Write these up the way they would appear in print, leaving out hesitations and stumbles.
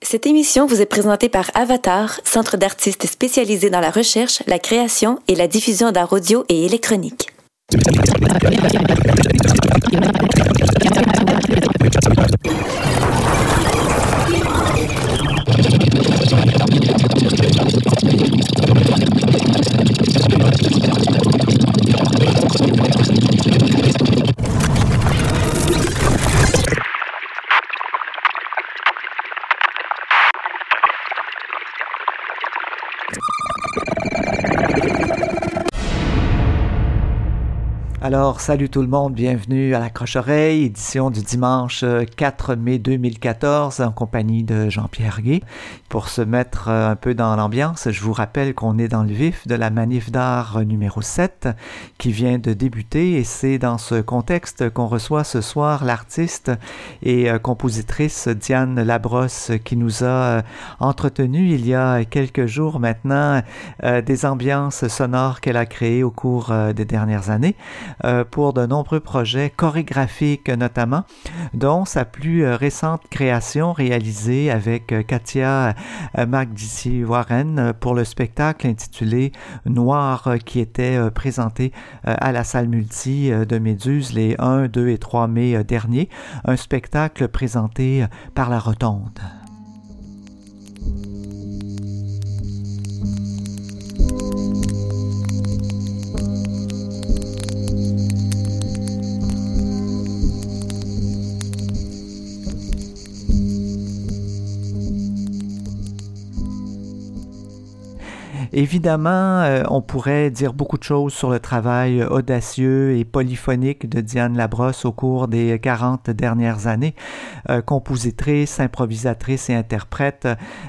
Cette émission vous est présentée par Avatar, centre d'artistes spécialisé dans la recherche, la création et la diffusion d'art audio et électronique. Alors, salut tout le monde, bienvenue à la Croche-Oreille, édition du dimanche 4 mai 2014 en compagnie de Jean-Pierre Gay. Pour se mettre un peu dans l'ambiance, je vous rappelle qu'on est dans le vif de la Manif d'art numéro 7 qui vient de débuter et c'est dans ce contexte qu'on reçoit ce soir l'artiste et compositrice Diane Labrosse qui nous a entretenu il y a quelques jours maintenant des ambiances sonores qu'elle a créées au cours des dernières années. Pour de nombreux projets chorégraphiques notamment, dont sa plus récente création réalisée avec Katia Magdissi-Warren pour le spectacle intitulé Noir qui était présenté à la salle multi de Méduse les 1, 2 et 3 mai dernier, un spectacle présenté par la Rotonde. Évidemment, on pourrait dire beaucoup de choses sur le travail audacieux et polyphonique de Diane Labrosse au cours des 40 dernières années. Compositrice, improvisatrice et interprète,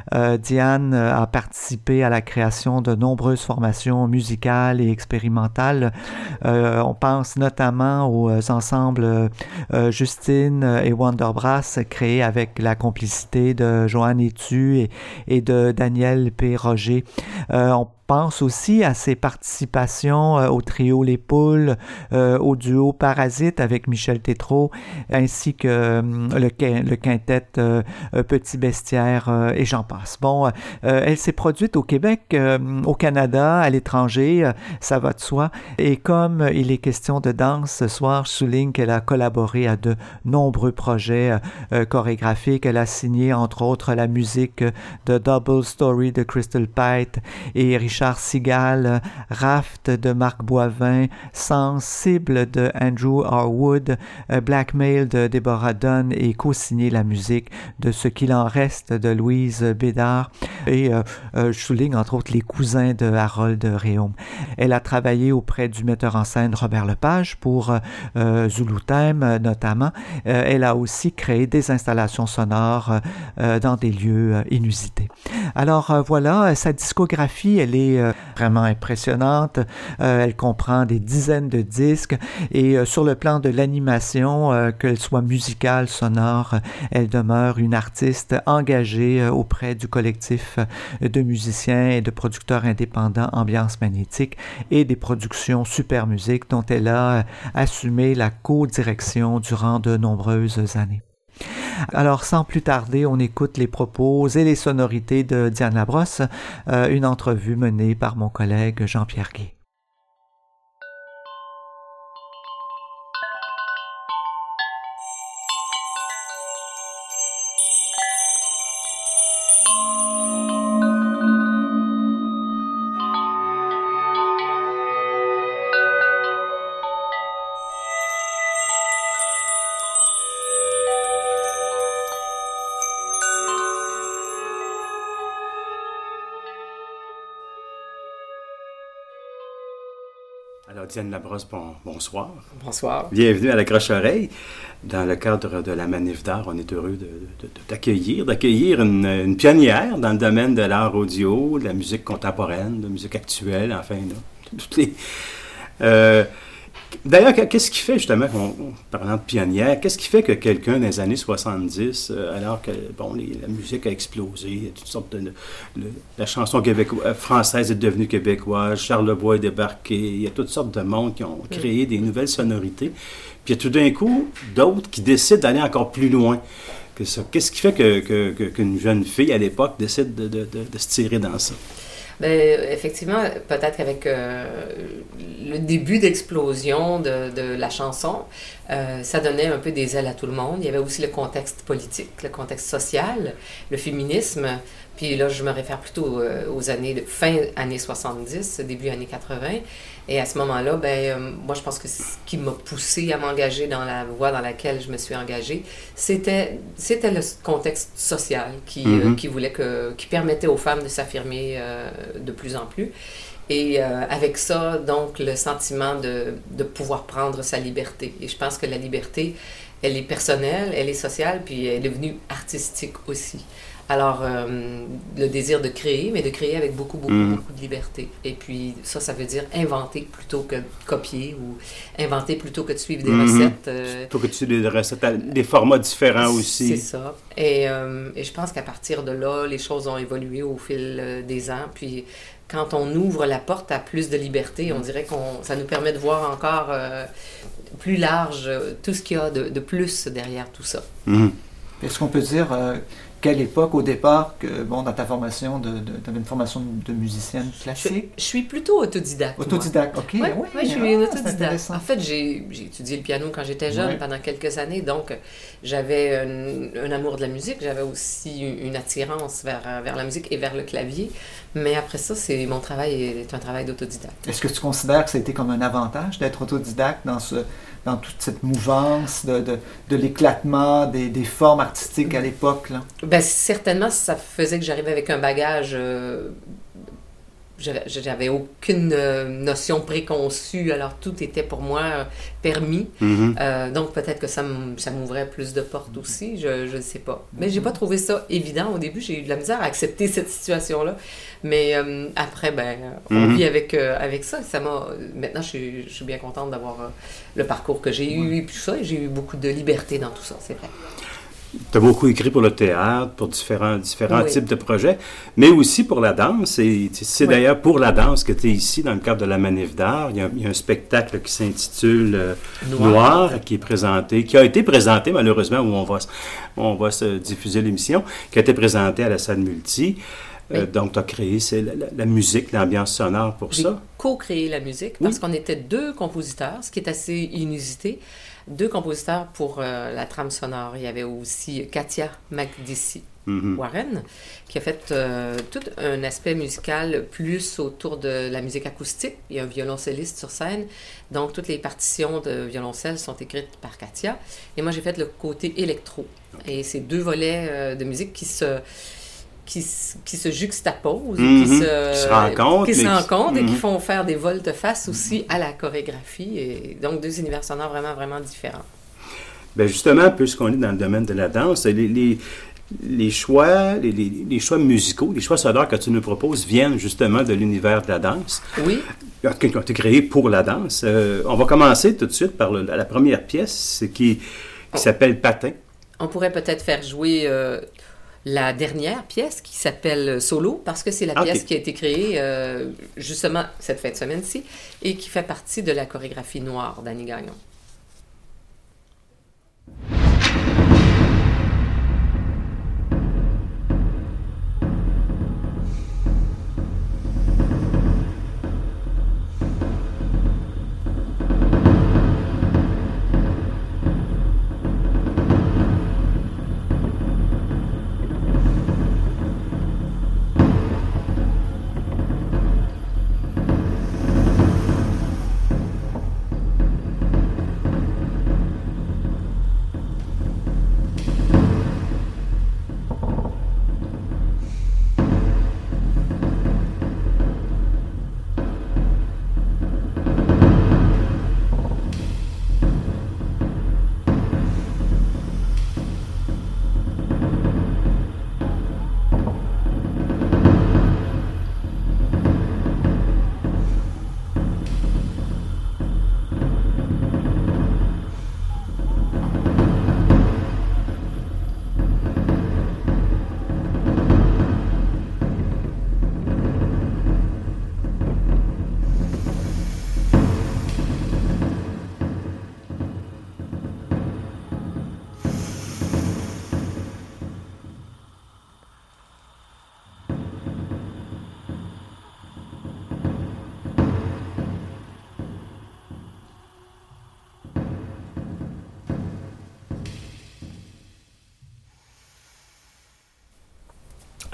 Diane a participé à la création de nombreuses formations musicales et expérimentales. On pense notamment aux ensembles Justine et Wonderbrass créés avec la complicité de Joanne Etu et de Daniel P. Roger. On pense aussi à ses participations au trio Les Poules, au duo Parasite avec Michel Tétrault, ainsi que le quintet Petit Bestiaire et j'en passe. Bon, elle s'est produite au Québec, au Canada, à l'étranger, ça va de soi. Et comme il est question de danse ce soir, je souligne qu'elle a collaboré à de nombreux projets chorégraphiques. Elle a signé entre autres la musique de Double Story de Crystal Pite et Richard Segal, Raft de Marc Boivin, Sensible de Andrew Harwood, Blackmail de Deborah Dunn et co-signé la musique de Ce qu'il en reste de Louise Bédard et je souligne entre autres les cousins de Harold Réaume. Elle a travaillé auprès du metteur en scène Robert Lepage pour Zulu Time notamment. Elle a aussi créé des installations sonores dans des lieux inusités. Alors voilà, sa discographie, elle est vraiment impressionnante. Elle comprend des dizaines de disques et sur le plan de l'animation, qu'elle soit musicale, sonore, elle demeure une artiste engagée auprès du collectif de musiciens et de producteurs indépendants Ambiance Magnétique et des productions Super Musique dont elle a assumé la co-direction durant de nombreuses années. Alors, sans plus tarder, on écoute les propos et les sonorités de Diane Labrosse, une entrevue menée par mon collègue Jean-Pierre Gay. Alors, Diane Labrosse, bonsoir. Bonsoir. Bienvenue à la Croche-Oreille. Dans le cadre de la Manif d'art, on est heureux d'accueillir une pionnière dans le domaine de l'art audio, de la musique contemporaine, de la musique actuelle, enfin, là, toutes les... D'ailleurs, qu'est-ce qui fait, justement, parlant de pionnière, qu'est-ce qui fait que quelqu'un dans les années 70, alors que, la musique a explosé, toutes sortes la chanson française est devenue québécoise, Charlebois est débarqué, il y a toutes sortes de monde qui ont créé des nouvelles sonorités, puis il y a tout d'un coup d'autres qui décident d'aller encore plus loin. que ça. Qu'est-ce qui fait qu'une jeune fille, à l'époque, décide de se tirer dans ça? Bien, effectivement, peut-être qu'avec le début d'explosion de la chanson, ça donnait un peu des ailes à tout le monde. Il y avait aussi le contexte politique, le contexte social, le féminisme. Puis là, je me réfère plutôt aux fin années 70, début années 80. Et à ce moment-là, moi, je pense que ce qui m'a poussée à m'engager dans la voie dans laquelle je me suis engagée, c'était le contexte social qui permettait aux femmes de s'affirmer de plus en plus. Et avec ça, donc, le sentiment de pouvoir prendre sa liberté. Et je pense que la liberté, elle est personnelle, elle est sociale, puis elle est devenue artistique aussi. Alors, le désir de créer, mais de créer avec beaucoup de liberté. Et puis, ça veut dire inventer plutôt que copier ou inventer plutôt que de suivre des recettes. Plutôt que de suivre des recettes, des formats différents aussi. C'est ça. Et je pense qu'à partir de là, les choses ont évolué au fil des ans. Puis, quand on ouvre la porte à plus de liberté, on dirait que ça nous permet de voir encore plus large tout ce qu'il y a de plus derrière tout ça. Est-ce qu'on peut dire quelle époque, au départ, dans ta formation, tu avais une formation de musicienne classique? Je suis plutôt autodidacte. Autodidacte, OK. Oui, je suis une autodidacte. En fait, j'ai étudié le piano quand j'étais jeune, pendant quelques années, donc j'avais un amour de la musique, j'avais aussi une attirance vers la musique et vers le clavier, mais après ça, mon travail est un travail d'autodidacte. Est-ce que tu considères que ça a été comme un avantage d'être autodidacte dans toute cette mouvance de l'éclatement des formes artistiques à l'époque, là? Ben, certainement, ça faisait que j'arrivais avec un bagage... j'avais aucune notion préconçue, alors tout était pour moi permis. Donc peut-être que ça m'ouvrait plus de portes aussi, je ne sais pas. Mais j'ai pas trouvé ça évident au début, j'ai eu de la misère à accepter cette situation-là. Mais après, on vit avec ça. Maintenant, je suis bien contente d'avoir le parcours que j'ai eu et tout ça. Et j'ai eu beaucoup de liberté dans tout ça, c'est vrai. Tu as beaucoup écrit pour le théâtre, pour différents types de projets, mais aussi pour la danse. Et c'est d'ailleurs pour la danse que tu es ici, dans le cadre de la Manif d'art. Il y a un spectacle qui s'intitule Noir, qui a été présenté, malheureusement, où on va se diffuser l'émission, qui a été présenté à la salle Multi. Donc, tu as créé la musique, l'ambiance sonore pour ça. J'ai co-créé la musique parce qu'on était 2 compositeurs, ce qui est assez inusité. 2 compositeurs pour la trame sonore. Il y avait aussi Katia Makdissi Warren, qui a fait tout un aspect musical plus autour de la musique acoustique. Il y a un violoncelliste sur scène. Donc, toutes les partitions de violoncelle sont écrites par Katia. Et moi, j'ai fait le côté électro. Et c'est 2 volets de musique qui se juxtaposent, qui se rencontrent et qui font faire des volte-face aussi à la chorégraphie. Et donc, 2 univers sonores vraiment, vraiment différents. Bien, justement, puisqu'on est dans le domaine de la danse, les choix musicaux, les choix sonores que tu nous proposes viennent justement de l'univers de la danse. Oui. Qui ont été créés pour la danse. On va commencer tout de suite par la première pièce qui s'appelle Patin. On pourrait peut-être faire jouer... la dernière pièce qui s'appelle Solo, parce que c'est la pièce qui a été créée justement cette fin de semaine-ci et qui fait partie de la chorégraphie noire d'Annie Gagnon.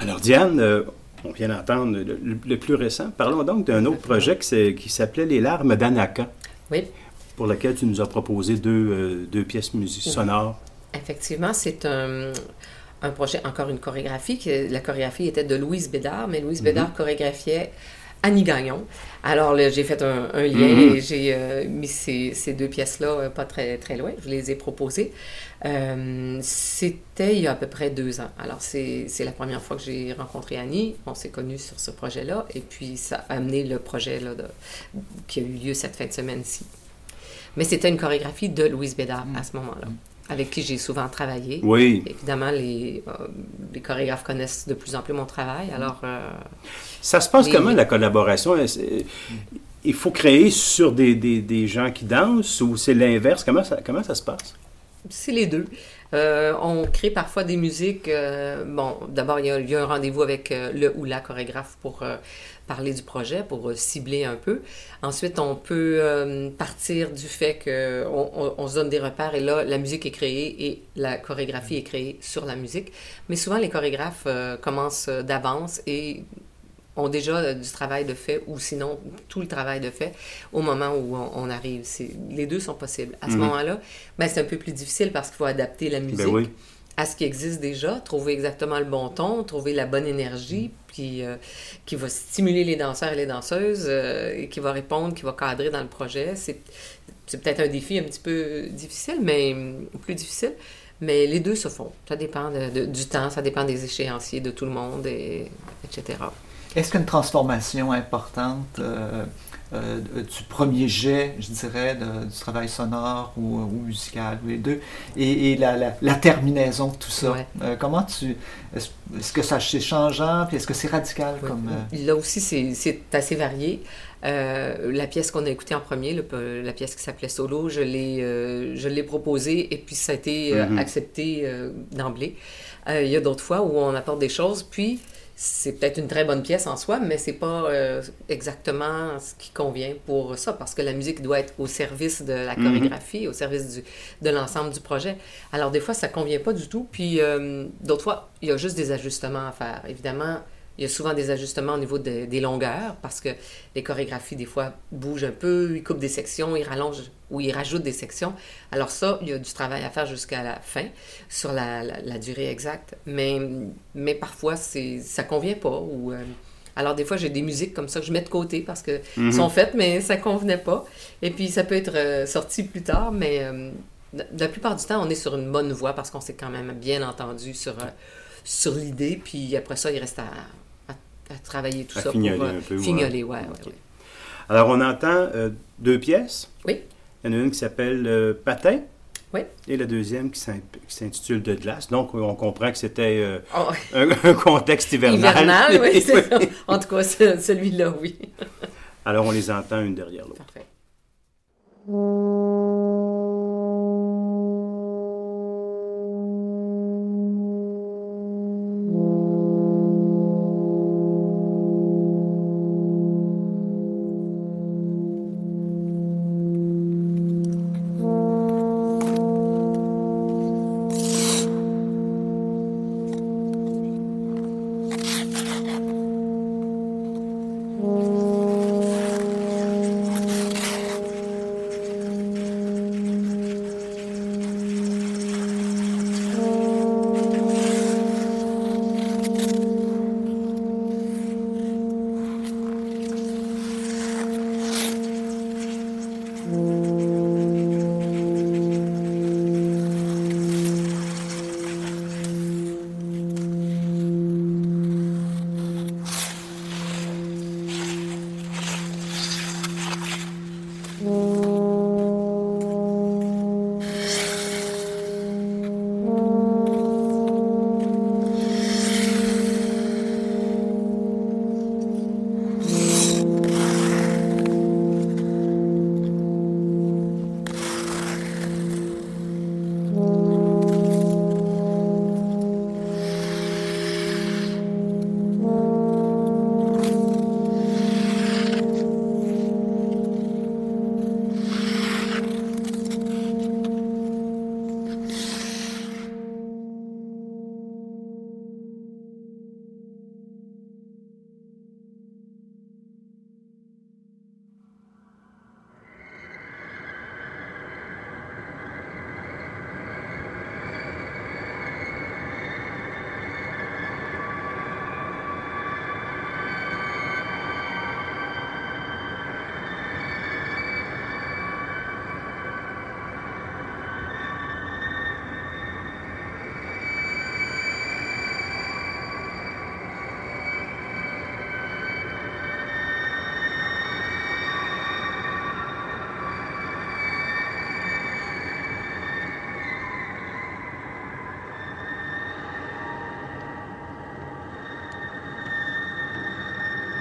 Alors, Diane, on vient d'entendre le plus récent. Parlons donc d'un autre projet qui s'appelait Les larmes d'Anaka. Oui. Pour lequel tu nous as proposé deux pièces sonores. Effectivement, c'est un projet, encore une chorégraphie. La chorégraphie était de Louise Bédard, mais Louise Bédard chorégraphiait Annie Gagnon. Alors, là, j'ai fait un lien et j'ai mis ces deux pièces-là pas très, très loin. Je les ai proposées. C'était il y a à peu près 2 ans. Alors, c'est la première fois que j'ai rencontré Annie. On s'est connus sur ce projet-là. Et puis, ça a amené le projet là, qui a eu lieu cette fin de semaine-ci. Mais c'était une chorégraphie de Louise Bédard à ce moment-là, avec qui j'ai souvent travaillé. Oui. Évidemment, les chorégraphes connaissent de plus en plus mon travail, alors... ça se passe comment, la collaboration? Il faut créer sur des gens qui dansent ou c'est l'inverse? Comment ça se passe? C'est les deux. On crée parfois des musiques. Bon, d'abord, il y a un rendez-vous avec le ou la chorégraphe pour parler du projet, pour cibler un peu. Ensuite, on peut partir du fait qu'on se donne des repères et là, la musique est créée et la chorégraphie est créée sur la musique. Mais souvent, les chorégraphes commencent d'avance et ont déjà du travail de fait ou sinon tout le travail de fait au moment où on arrive. Les deux sont possibles. À ce moment-là, c'est un peu plus difficile parce qu'il faut adapter la musique à ce qui existe déjà, trouver exactement le bon ton, trouver la bonne énergie, puis qui va stimuler les danseurs et les danseuses, et qui va répondre, qui va cadrer dans le projet. C'est peut-être un défi un petit peu difficile, mais plus difficile. Mais les deux se font. Ça dépend du temps, ça dépend des échéanciers de tout le monde, etc. Est-ce qu'une transformation importante du premier jet, je dirais, du travail sonore ou musical, ou les deux, et la terminaison de tout ça? Comment est-ce que c'est changeant, puis est-ce que c'est radical? Là aussi, c'est assez varié. La pièce qu'on a écoutée en premier, la pièce qui s'appelait Solo, je l'ai proposée et puis ça a été accepté d'emblée. Il y a d'autres fois où on apporte des choses, puis c'est peut-être une très bonne pièce en soi, mais c'est pas exactement ce qui convient pour ça, parce que la musique doit être au service de la chorégraphie, au service de l'ensemble du projet. Alors, des fois, ça convient pas du tout, puis d'autres fois, il y a juste des ajustements à faire. Évidemment, il y a souvent des ajustements au niveau des longueurs, parce que les chorégraphies, des fois, bougent un peu, ils coupent des sections, ils rallongent ou ils rajoutent des sections. Alors ça, il y a du travail à faire jusqu'à la fin, sur la durée exacte. Mais parfois, ça convient pas. Alors des fois, j'ai des musiques comme ça que je mets de côté parce que sont faites, mais ça convenait pas. Et puis, ça peut être sorti plus tard, mais la plupart du temps, on est sur une bonne voie parce qu'on s'est quand même bien entendu sur l'idée. Puis après ça, il reste à travailler tout ça fignoler pour un peu, fignoler. Ouais. Alors, on entend 2 pièces. Oui. Il y en a une qui s'appelle Patin. Oui. Et la deuxième qui s'intitule De glace. Donc, on comprend que c'était un contexte hivernal. Hivernal, oui, c'est ça. En tout cas, celui-là, oui. Alors, on les entend une derrière l'autre. Parfait.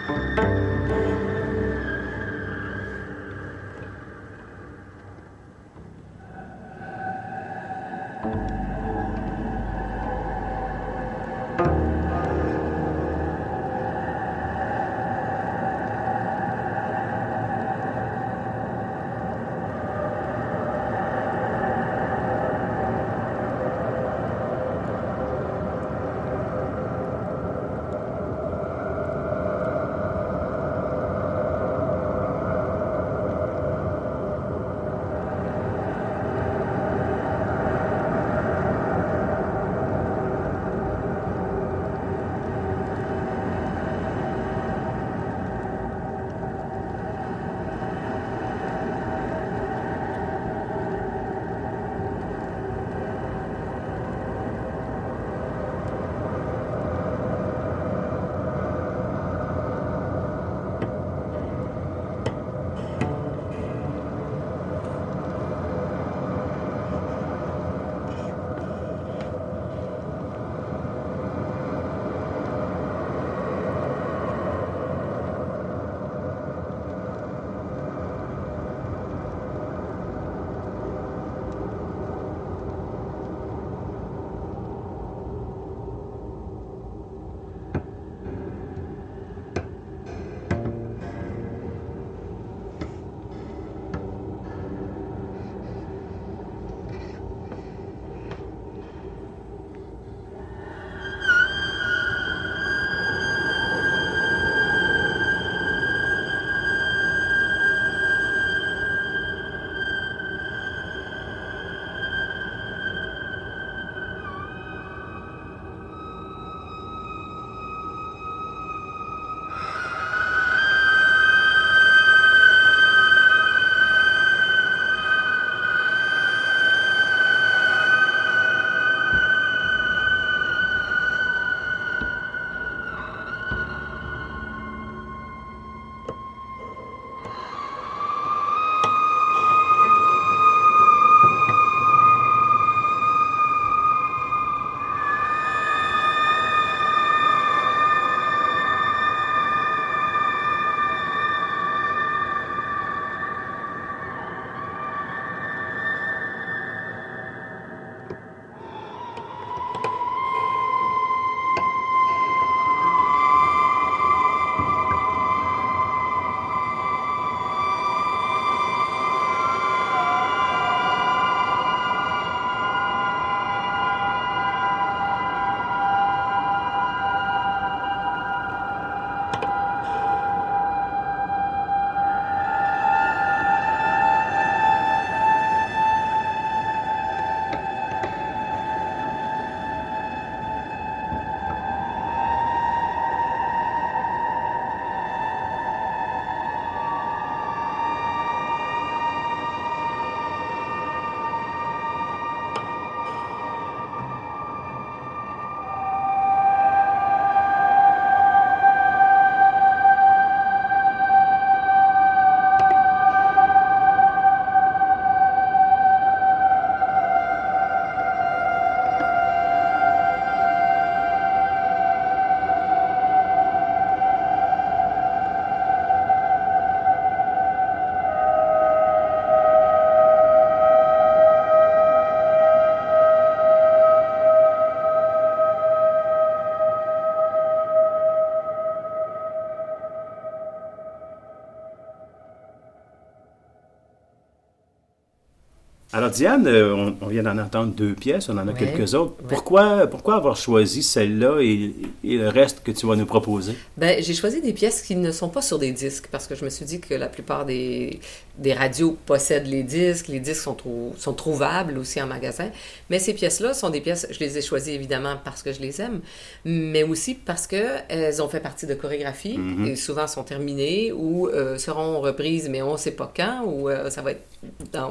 Alors Diane, on vient d'en entendre 2 pièces, on en a quelques autres. Pourquoi avoir choisi celle-là et le reste que tu vas nous proposer? Ben, j'ai choisi des pièces qui ne sont pas sur des disques parce que je me suis dit que la plupart des radios possèdent les disques sont trouvables aussi en magasin. Mais ces pièces-là sont des pièces, je les ai choisies évidemment parce que je les aime, mais aussi parce qu'elles ont fait partie de chorégraphies et souvent sont terminées ou seront reprises, mais on ne sait pas quand, ou ça va être dans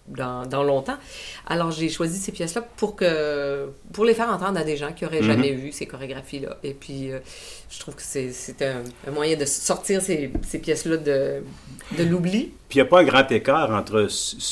dans longtemps. Alors, j'ai choisi ces pièces-là pour les faire entendre à des gens qui n'auraient jamais vu ces chorégraphies-là. Et puis, je trouve que c'est un moyen de sortir ces pièces-là de l'oubli. Puis il n'y a pas un grand écart entre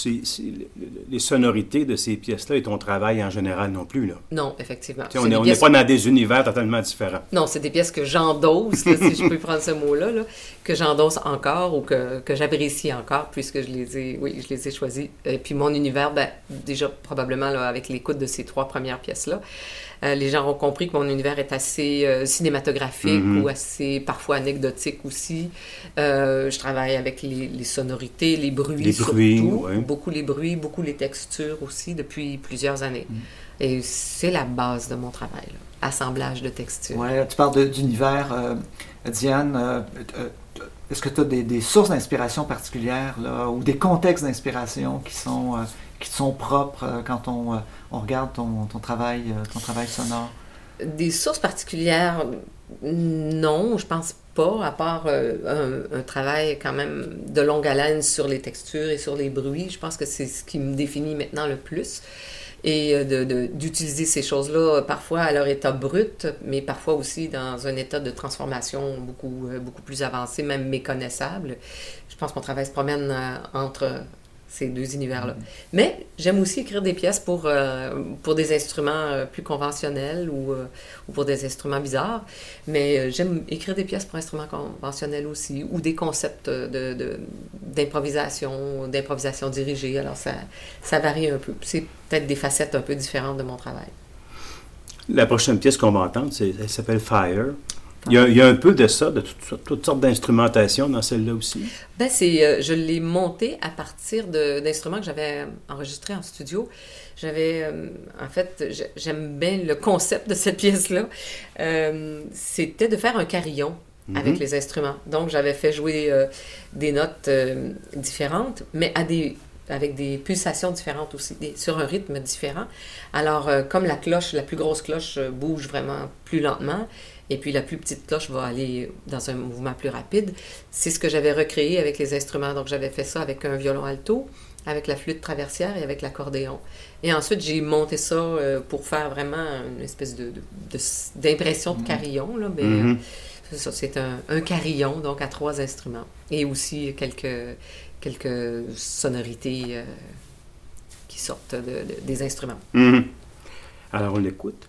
les sonorités de ces pièces-là et ton travail en général non plus, là. Non, effectivement. On n'est pas dans des univers totalement différents. Non, c'est des pièces que j'endosse, là, si je peux prendre ce mot-là, là, que j'endosse encore ou que j'apprécie encore, puisque je les ai choisies. Et puis mon univers, déjà probablement là, avec l'écoute de ces 3 premières pièces-là, les gens ont compris que mon univers est assez cinématographique ou assez parfois anecdotique aussi. Je travaille avec les sonorités, les bruits surtout, beaucoup les bruits, beaucoup les textures aussi depuis plusieurs années. Et c'est la base de mon travail, là. Assemblage de textures. Oui, tu parles d'univers. Diane, est-ce que tu as des sources d'inspiration particulières là, ou des contextes d'inspiration qui sont propres quand on regarde ton travail sonore? Des sources particulières, non, je pense pas, à part un travail quand même de longue haleine sur les textures et sur les bruits. Je pense que c'est ce qui me définit maintenant le plus. Et d'utiliser ces choses-là parfois à leur état brut, mais parfois aussi dans un état de transformation beaucoup plus avancé, même méconnaissable. Je pense que mon travail se promène entre ces 2 univers-là. Mais j'aime aussi écrire des pièces pour des instruments plus conventionnels ou pour des instruments bizarres. Mais j'aime écrire des pièces pour instruments conventionnels aussi, ou des concepts d'improvisation dirigée. Alors ça varie un peu. C'est peut-être des facettes un peu différentes de mon travail. La prochaine pièce qu'on va entendre, elle s'appelle Fire. Il y a un peu de ça, de toutes sortes d'instrumentation dans celle-là aussi. Je l'ai montée à partir d'instruments que j'avais enregistrés en studio. En fait, j'aime bien le concept de cette pièce-là. C'était de faire un carillon avec les instruments. Donc, j'avais fait jouer des notes différentes, mais avec des pulsations différentes aussi, sur un rythme différent. Alors, comme la plus grosse cloche bouge vraiment plus lentement, et puis la plus petite cloche va aller dans un mouvement plus rapide, c'est ce que j'avais recréé avec les instruments. Donc, j'avais fait ça avec un violon alto, avec la flûte traversière et avec l'accordéon. Et ensuite, j'ai monté ça pour faire vraiment une espèce d'impression de carillon, là, mais c'est ça, c'est un carillon, donc à 3 instruments. Et aussi quelques sonorités qui sortent des instruments. Alors, on l'écoute.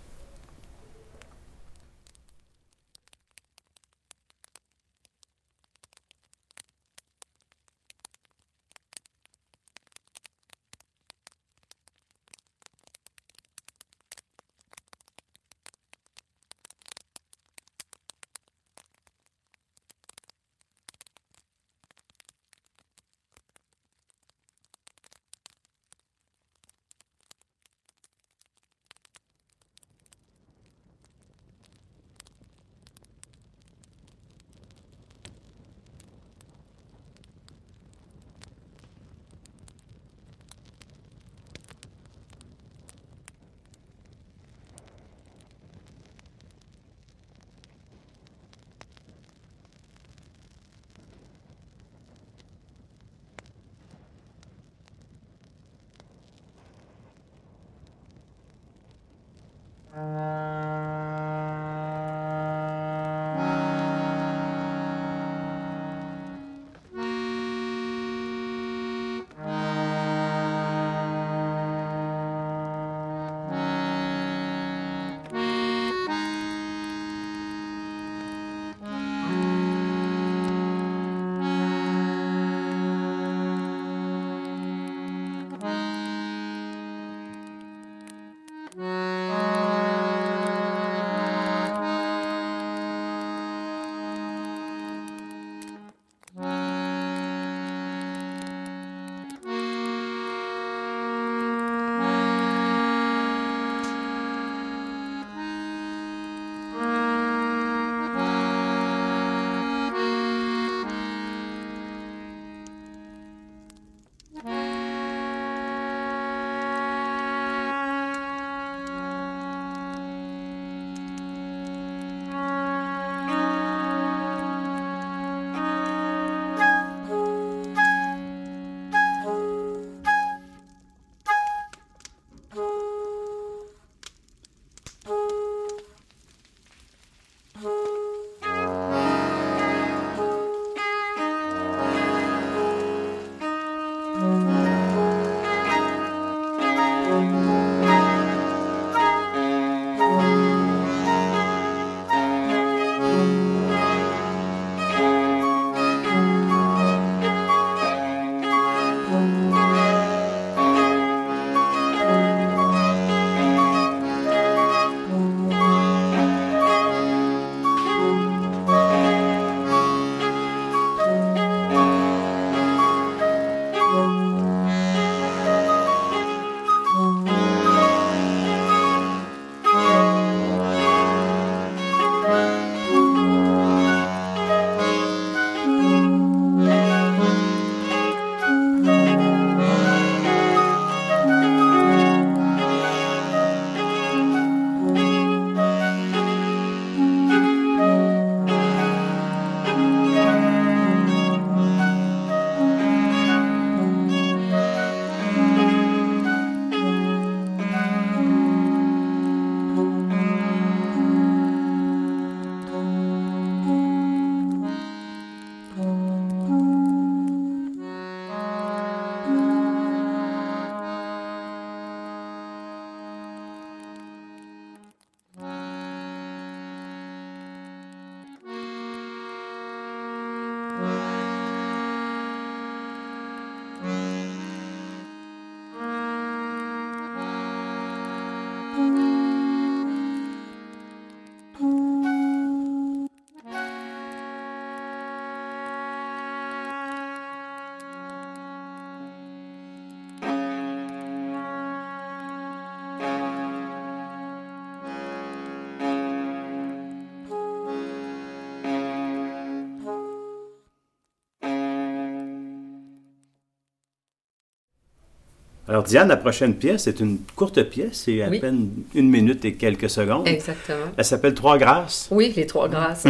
Alors, Diane, la prochaine pièce, c'est une courte pièce, c'est à peine 1 minute et quelques secondes. Exactement. Elle s'appelle Trois Grâces. Oui, Les Trois Grâces.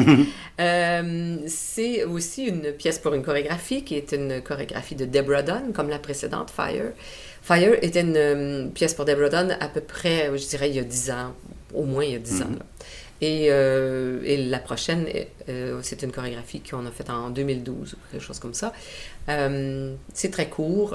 C'est aussi une pièce pour une chorégraphie qui est une chorégraphie de Deborah Dunn, comme la précédente, Fire. Fire était une pièce pour Deborah Dunn à peu près, je dirais, il y a 10 ans, au moins il y a 10 ans. Là. Et la prochaine, c'est une chorégraphie qu'on a faite en 2012 ou quelque chose comme ça. C'est très court.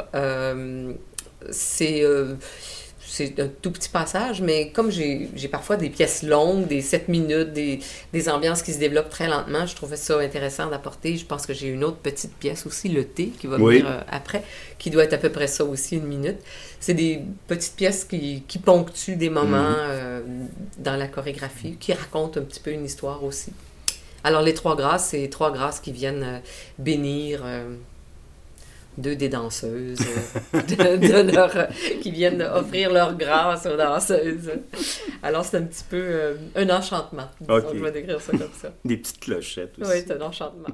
C'est un tout petit passage, mais comme j'ai parfois des pièces longues, des 7 minutes, des ambiances qui se développent très lentement, je trouvais ça intéressant d'apporter. Je pense que j'ai une autre petite pièce aussi, Le Thé, qui va venir après, qui doit être à peu près ça aussi, 1 minute. C'est des petites pièces qui ponctuent des moments dans la chorégraphie, qui racontent un petit peu une histoire aussi. Alors, les Trois Grâces, c'est 3 grâces qui viennent bénir... 2 des danseuses qui viennent offrir leur grâce aux danseuses. Alors, c'est un petit peu un enchantement. Disons, je vais décrire ça comme ça. Des petites clochettes aussi. Oui, c'est un enchantement.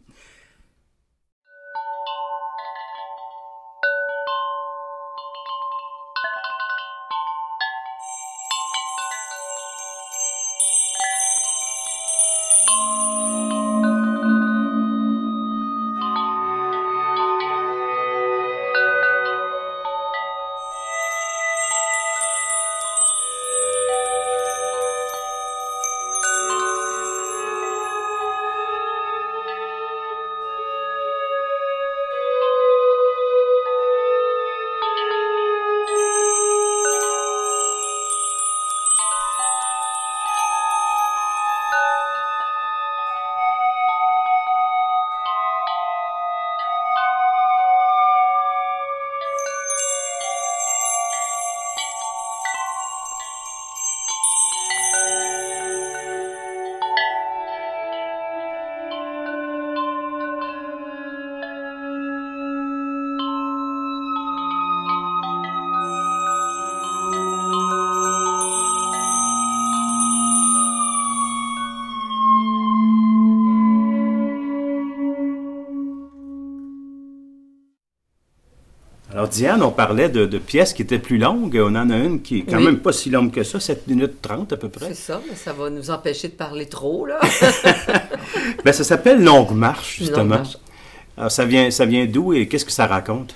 Alors, Diane, on parlait de pièces qui étaient plus longues. On en a une qui est quand même pas si longue que ça, 7 minutes 30 à peu près. C'est ça, mais ça va nous empêcher de parler trop, là. Ben, ça s'appelle Longue Marche, justement. Longue Marche. Alors, ça vient d'où et qu'est-ce que ça raconte?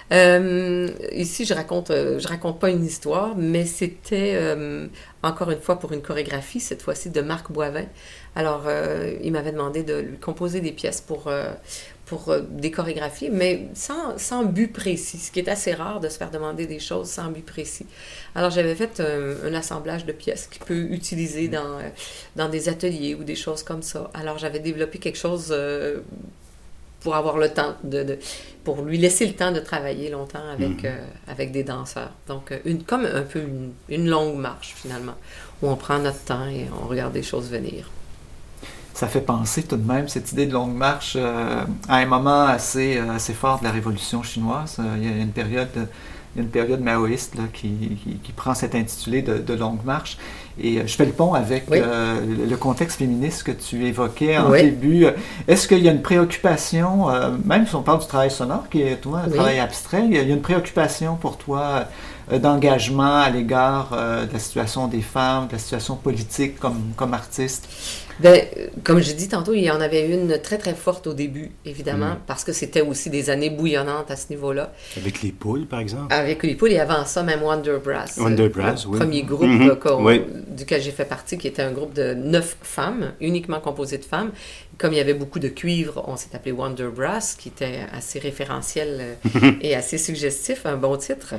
Ici, je raconte pas une histoire, mais c'était encore une fois pour une chorégraphie, cette fois-ci de Marc Boivin. Alors, il m'avait demandé de lui composer des pièces pour des chorégraphies, mais sans but précis, ce qui est assez rare de se faire demander des choses sans but précis. Alors, j'avais fait un assemblage de pièces qu'il peut utiliser dans des ateliers ou des choses comme ça. Alors, j'avais développé quelque chose pour avoir le temps pour lui laisser le temps de travailler longtemps avec des danseurs. Donc, comme un peu une longue marche, finalement, où on prend notre temps et on regarde des choses venir. Ça fait penser tout de même, cette idée de longue marche, à un moment assez fort de la Révolution chinoise. Il y a une période maoïste là, qui prend cet intitulé de longue marche. Et je fais le pont avec le contexte féministe que tu évoquais en début. Est-ce qu'il y a une préoccupation, même si on parle du travail sonore, qui est toi, un travail abstrait, il y a une préoccupation pour toi d'engagement à l'égard de la situation des femmes, de la situation politique comme artiste? Bien, comme je dis tantôt, il y en avait une très, très forte au début, évidemment, parce que c'était aussi des années bouillonnantes à ce niveau-là. Avec les poules, par exemple? Avec les poules, et avant ça, même Wonder Brass. Wonder Brass, oui. Le premier groupe duquel j'ai fait partie, qui était un groupe de 9 femmes, uniquement composé de femmes. Comme il y avait beaucoup de cuivre, on s'est appelé Wonder Brass, qui était assez référentiel et assez suggestif, un bon titre.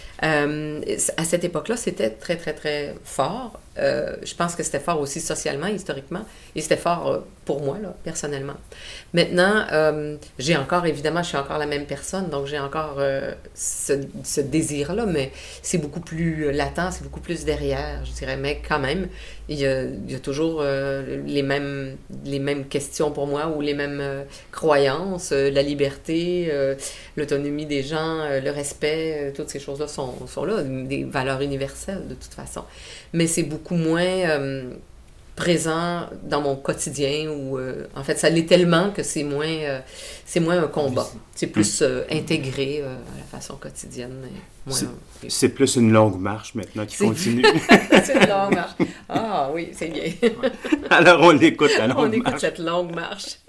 À cette époque-là, c'était très, très, très fort. Je pense que c'était fort aussi socialement, historiquement, et c'était fort pour moi, là, personnellement. Maintenant, je suis encore la même personne, donc j'ai encore ce désir-là, mais c'est beaucoup plus latent, c'est beaucoup plus derrière, je dirais. Mais quand même, il y a toujours les mêmes questions pour moi, ou les mêmes croyances, la liberté, l'autonomie des gens, le respect, toutes ces choses-là sont là, des valeurs universelles de toute façon. Mais c'est beaucoup moins présent dans mon quotidien, ou en fait, ça l'est tellement que c'est moins un combat. C'est plus intégré à la façon quotidienne. C'est plus une longue marche maintenant qui continue. C'est une longue marche. Ah oui, c'est bien. Alors, on l'écoute, la longue marche. On écoute cette longue marche.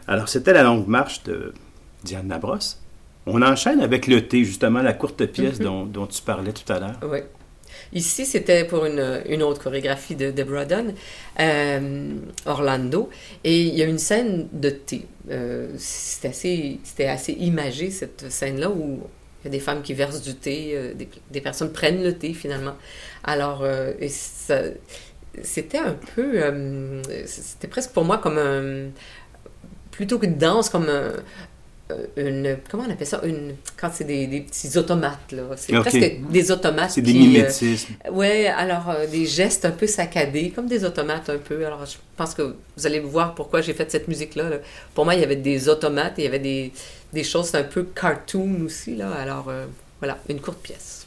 Alors, c'était la longue marche de Diane Labrosse. On enchaîne avec le thé, justement, la courte pièce dont tu parlais tout à l'heure. Oui. Ici, c'était pour une autre chorégraphie de Deborah Dunn, Orlando, et il y a une scène de thé. C'était assez imagé, cette scène-là, où il y a des femmes qui versent du thé, des personnes prennent le thé, finalement. Alors, c'était un peu... c'était presque pour moi comme plutôt qu'une danse, comme comment on appelle ça? Quand c'est des petits automates, là. C'est presque des automates. C'est des mimétismes. Oui, alors des gestes un peu saccadés, comme des automates un peu. Alors, je pense que vous allez voir pourquoi j'ai fait cette musique-là. Là. Pour moi, il y avait des automates et il y avait des choses un peu cartoon aussi, là. Alors, voilà, une courte pièce.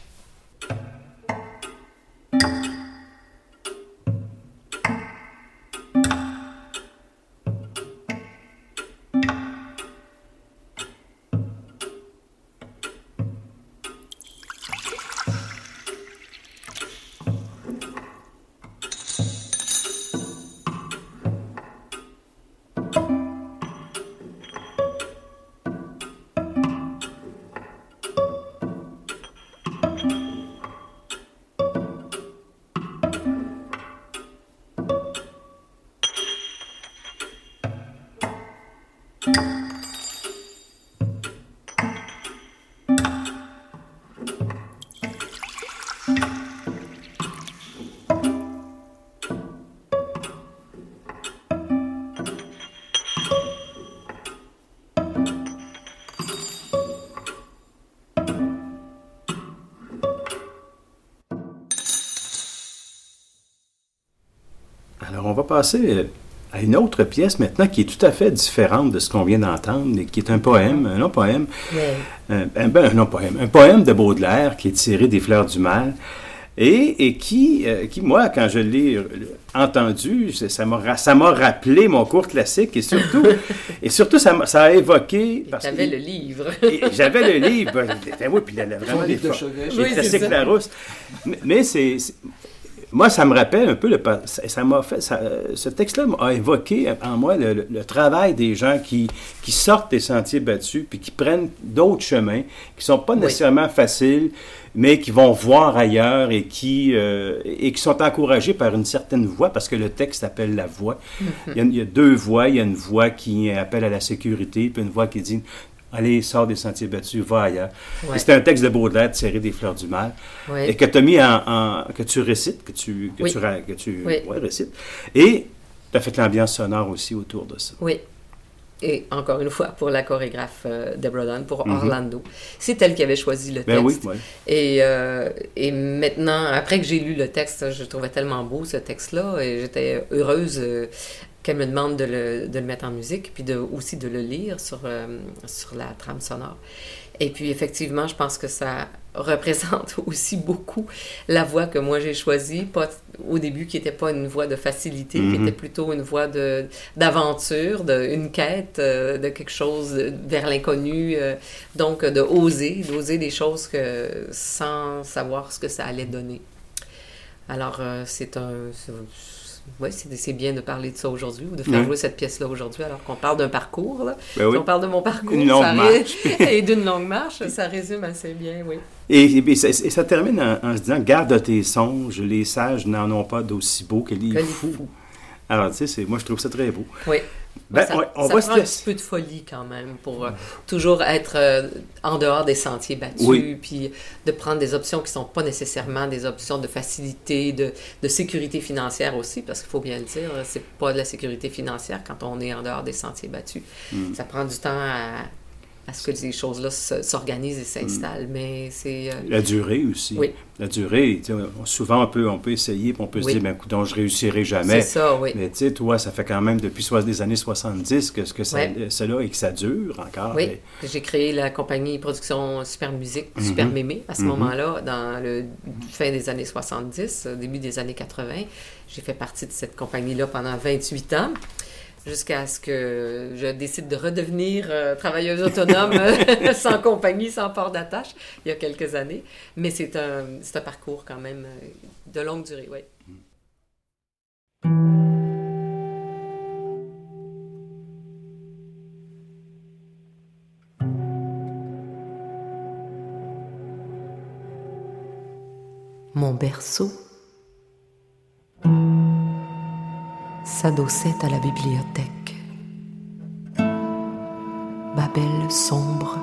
Alors, on va passer à une autre pièce maintenant qui est tout à fait différente de ce qu'on vient d'entendre, et qui est un poème, un long-poème. Un poème de Baudelaire qui est tiré des Fleurs du Mal et qui, moi, quand je l'ai entendu, ça m'a rappelé mon cours classique et surtout ça a évoqué... J'avais le livre. J'avais le livre. Oui, puis il y a vraiment des classiques Larousse. Mais moi, ça me rappelle un peu, ce texte-là a évoqué en moi le travail des gens qui sortent des sentiers battus puis qui prennent d'autres chemins qui ne sont pas nécessairement faciles, mais qui vont voir ailleurs et qui sont encouragés par une certaine voix, parce que le texte appelle la voix. Il y a deux voix. Il y a une voix qui appelle à la sécurité, puis une voix qui dit... Allez, sors des sentiers battus, va ailleurs. Ouais. C'est un texte de Baudelaire tiré des Fleurs du Mal, et que tu as mis que tu récites, que tu récites. Et tu as fait l'ambiance sonore aussi autour de ça. Oui. Et encore une fois, pour la chorégraphe Deborah Dunn, pour Orlando. C'est elle qui avait choisi le texte. Oui. Et maintenant, après que j'ai lu le texte, je trouvais tellement beau ce texte-là, et j'étais heureuse qu'elle me demande de le mettre en musique, puis aussi de le lire sur la trame sonore. Et puis, effectivement, je pense que ça représente aussi beaucoup la voix que moi j'ai choisie, au début, qui n'était pas une voix de facilité, qui était plutôt une voix d'aventure, une quête, de quelque chose vers l'inconnu, donc d'oser des choses sans savoir ce que ça allait donner. Alors, oui, c'est bien de parler de ça aujourd'hui, ou de faire jouer cette pièce-là aujourd'hui, alors qu'on parle d'un parcours. Là. Si on parle de mon parcours et d'une longue marche, ça résume assez bien, oui. Et ça termine en se disant « Garde tes songes, les sages n'en ont pas d'aussi beaux que les fous. » Alors, tu sais, moi, je trouve ça très beau. Oui. Ça prend un petit peu de folie quand même pour toujours être en dehors des sentiers battus, puis de prendre des options qui ne sont pas nécessairement des options de facilité, de sécurité financière aussi, parce qu'il faut bien le dire, c'est pas de la sécurité financière quand on est en dehors des sentiers battus. Ça prend du temps à ce que ces choses-là s'organisent et s'installent, mais c'est... La durée aussi. Oui. La durée, souvent on peut essayer, puis on peut se dire, écoute, je réussirai jamais. C'est ça, oui. Mais tu sais, toi, ça fait quand même depuis les années 70 que cela et que ça dure encore. Oui, j'ai créé la compagnie Production Super Musique, Super Mémé, à ce moment-là, dans le fin des années 70, début des années 80. J'ai fait partie de cette compagnie-là pendant 28 ans. Jusqu'à ce que je décide de redevenir travailleuse autonome sans compagnie, sans port d'attache, il y a quelques années. Mais c'est un parcours quand même de longue durée, oui. mon berceau, s'adossait à la bibliothèque. Babel sombre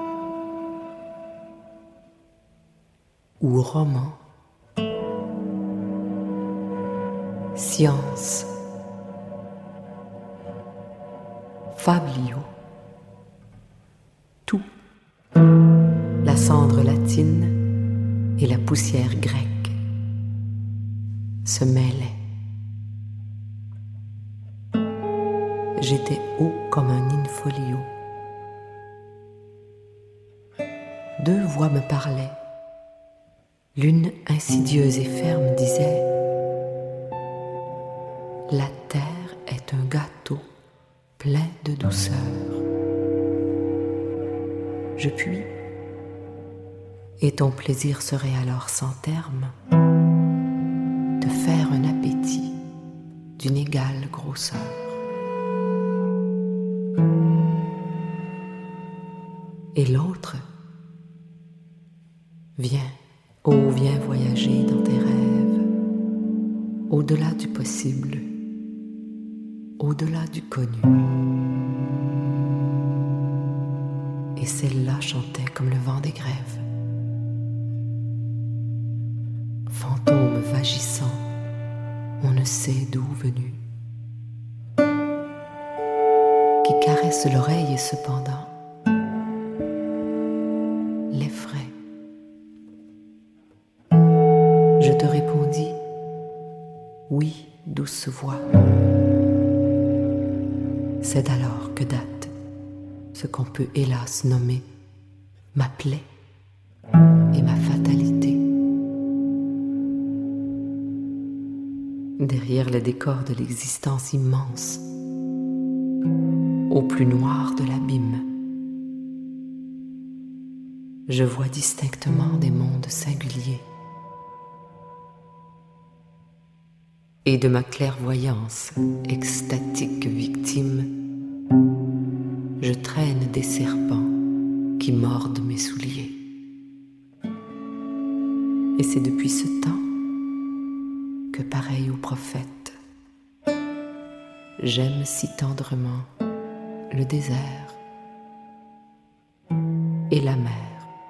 ou roman, science, fablio, tout, la cendre latine et la poussière grecque se mêlaient. J'étais haut comme un in-folio. Deux voix me parlaient. L'une insidieuse et ferme disait: la terre est un gâteau plein de douceur. Je puis, et ton plaisir serait alors sans terme, te faire un appétit d'une égale grosseur. Et l'autre: viens, oh viens voyager dans tes rêves, au-delà du possible, au-delà du connu. Et celle-là chantait comme le vent des grèves. Fantôme vagissant, on ne sait d'où venu, qui caresse l'oreille et cependant l'effraie. Je te répondis: oui, douce voix. C'est alors que date ce qu'on peut hélas nommer ma plaie et ma fatalité. Derrière le décor de l'existence immense, au plus noir de l'abîme, je vois distinctement des mondes singuliers. Et de ma clairvoyance extatique victime, je traîne des serpents qui mordent mes souliers. Et c'est depuis ce temps que, pareil au prophète, j'aime si tendrement le désert et la mer,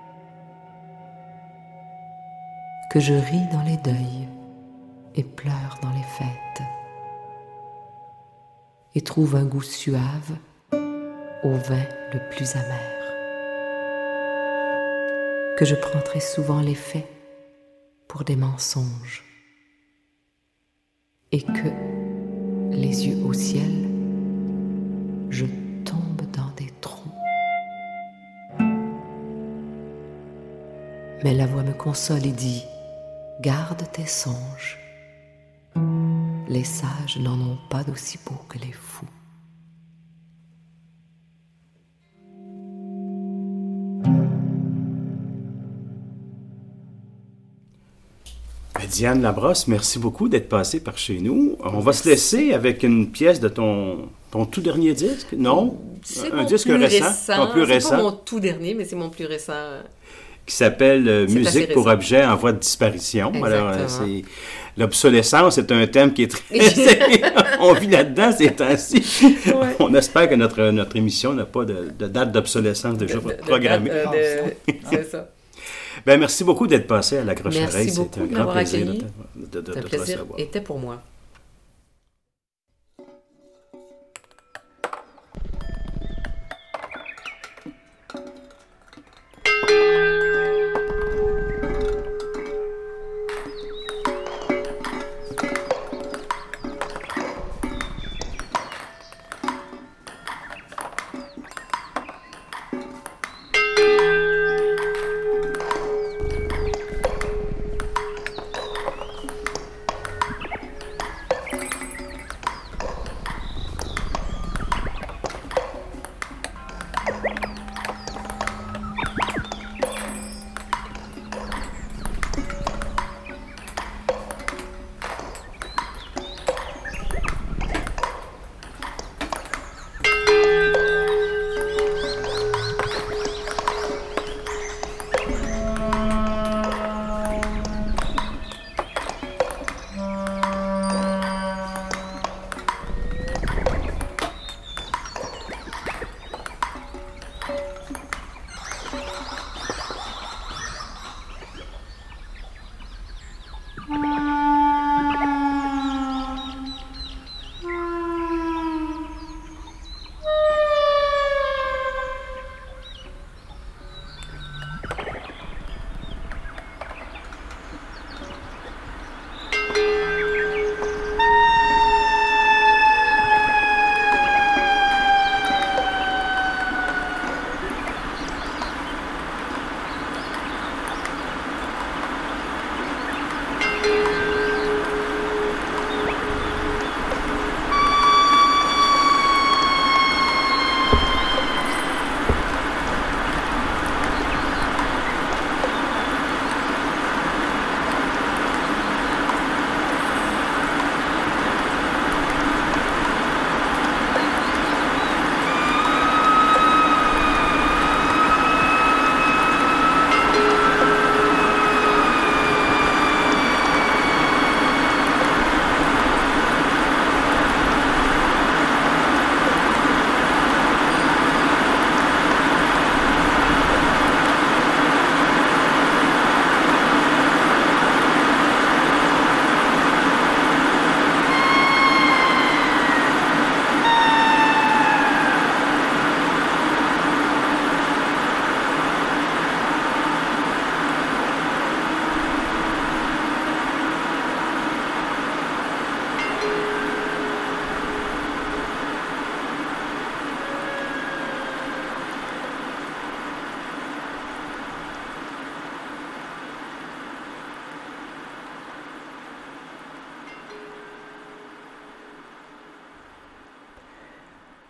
que je ris dans les deuils et pleure dans les fêtes, et trouve un goût suave au vin le plus amer, que je prends très souvent les faits pour des mensonges, et que, les yeux au ciel, je tombe dans des trous. Mais la voix me console et dit: garde tes songes. Les sages n'en ont pas d'aussi beau que les fous. Diane Labrosse, merci beaucoup d'être passée par chez nous. On va se laisser avec une pièce de ton tout dernier disque, non? C'est un disque récent. Plus récent. C'est pas mon tout dernier, mais c'est mon plus récent. Qui s'appelle Musique pour objet en voie de disparition. Exactement. Alors, l'obsolescence est un thème qui est très... on vit là-dedans ces temps-ci. Ouais. On espère que notre émission n'a pas de date d'obsolescence déjà programmée. C'est ça. Ben, merci beaucoup d'être passé à la Croche-Oreille. Merci beaucoup de m'avoir accueilli. de te recevoir. plaisir était pour moi.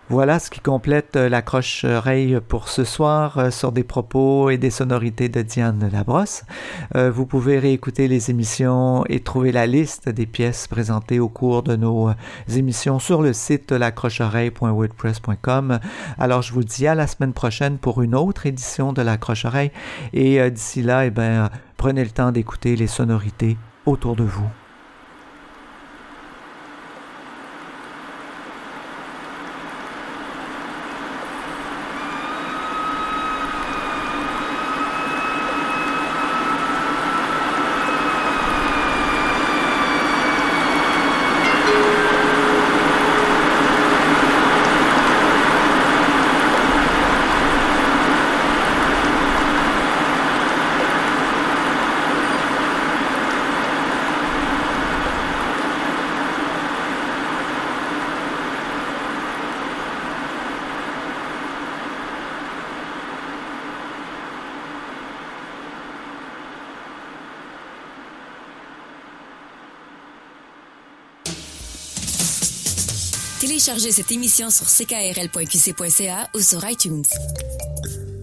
Voilà ce qui complète l'accroche-oreille pour ce soir sur des propos et des sonorités de Diane Labrosse. Vous pouvez réécouter les émissions et trouver la liste des pièces présentées au cours de nos émissions sur le site l'accroche-oreille.wordpress.com. Alors je vous dis à la semaine prochaine pour une autre édition de l'accroche-oreille et d'ici là, prenez le temps d'écouter les sonorités autour de vous. Téléchargez cette émission sur ckrl.qc.ca ou sur iTunes.